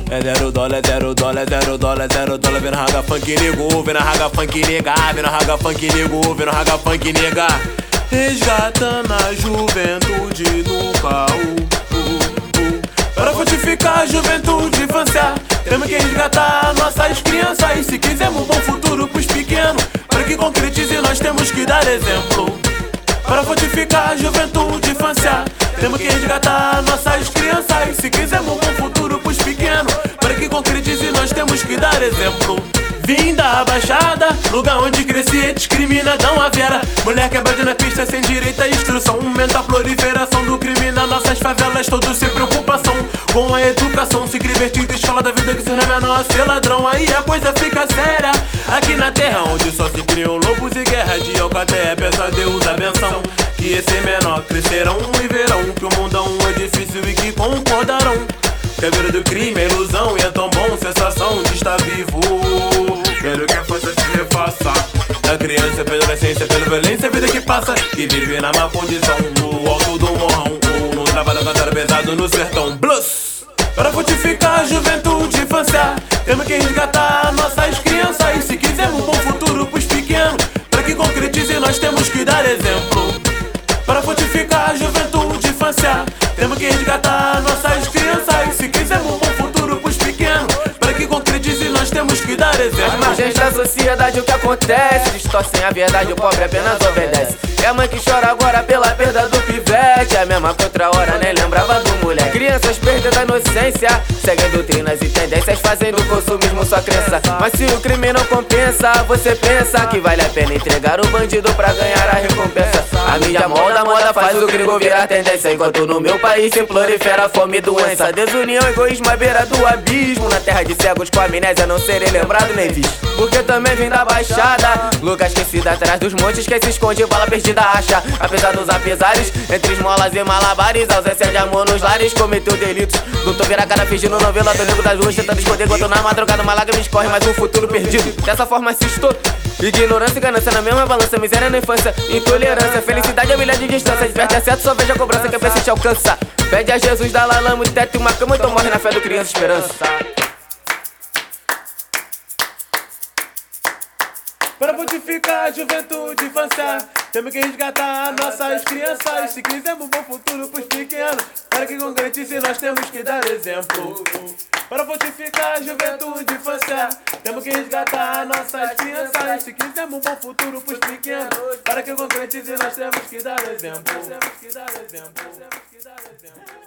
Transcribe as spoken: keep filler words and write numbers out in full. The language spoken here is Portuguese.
É zero dólar, zero dólar, zero dólar, zero dólar. Vendo raga funk nego, vendo raga funk nega, vendo raga funk nego, vendo raga funk nega. Resgatando a juventude no baú. Para fortificar a juventude infância, temos que resgatar nossas crianças. E se quisermos um bom futuro pros pequenos, para que concretize nós temos que dar exemplo. Para fortificar a juventude infância, temos que resgatar nossas crianças. Se quisermos um bom futuro pros pequenos, para que concretize nós temos que dar exemplo. Vim da Baixada, lugar onde cresci, discriminadão a vera. Mulher quebrada na pista sem direito à instrução. Aumenta a proliferação do crime nas nossas favelas. Todos sem preocupação com a educação. Se divertindo, escola da vida que se não é menor a ser ladrão. Aí a coisa fica séria aqui na terra, onde só se criam lobos e guerra de alcateia. Peço a Deus a benção, que esse menor crescerão e verão que o mundão é difícil e que concordarão. Que a vida do crime é ilusão e é tão bom, sensação de estar vivo. Quero que a força se refaça da criança pela adolescência, pela violência, a vida que passa, que vive na má condição, no alto do morrão, ou no trabalho cantado pesado no sertão. Blues! Para fortificar a juventude infância, temos que resgatar nossas crianças. E se quisermos um bom futuro pros pequenos, para que concretize nós temos que dar exemplo. Para fortificar a juventude infância, temos que resgatar nossas crianças. E se quisermos um bom futuro pros pequenos, para que concretize nós temos que dar exemplo. As margens da sociedade o que acontece, distorcem a verdade, o pobre apenas obedece. É a mãe que chora agora pela perda do pivete, é a mesma que outra hora nem lembrava do mulher. Crianças perdendo a inocência, seguem doutrinas e tendências, fazendo o consumismo sua crença. Mas se o crime não compensa, você pensa que vale a pena entregar o bandido pra ganhar a recompensa. A mídia molda, moda faz o gringo virar tendência, enquanto no meu país se prolifera a fome e doença. Desunião, egoísmo à beira do abismo, na terra de cegos com amnésia não serei lembrado nem visto. Porque também vim da Baixada, lugar esquecido atrás dos montes, que se esconde bala perdida acha. Apesar dos apesares, entre esmolas e malabares, ausência de amor nos lares, cometeu delitos. Doutor vira cara fingindo novela do nego das ruas, tentando esconder enquanto na madrugada uma lágrima escorre, mais um futuro perdido. Dessa forma se estou ignorância e ganância na mesma balança, miséria na infância, intolerância, felicidade a milhar de distância. Desperta é certo, só veja a cobrança que a peça te alcança. Pede a Jesus, dá lá lama, teto e uma cama, então morre na fé do criança esperança. Para fortificar a juventude infância, temos que resgatar nossas crianças. Se quisermos um bom futuro pros pequenos, para que concretize nós temos que dar exemplo. Para fortificar a juventude infância, temos que resgatar nossas crianças. Se quisermos um bom futuro pros pequenos, para que concretize nós temos que dar exemplo. Temos que dar exemplo. Temos que dar exemplo.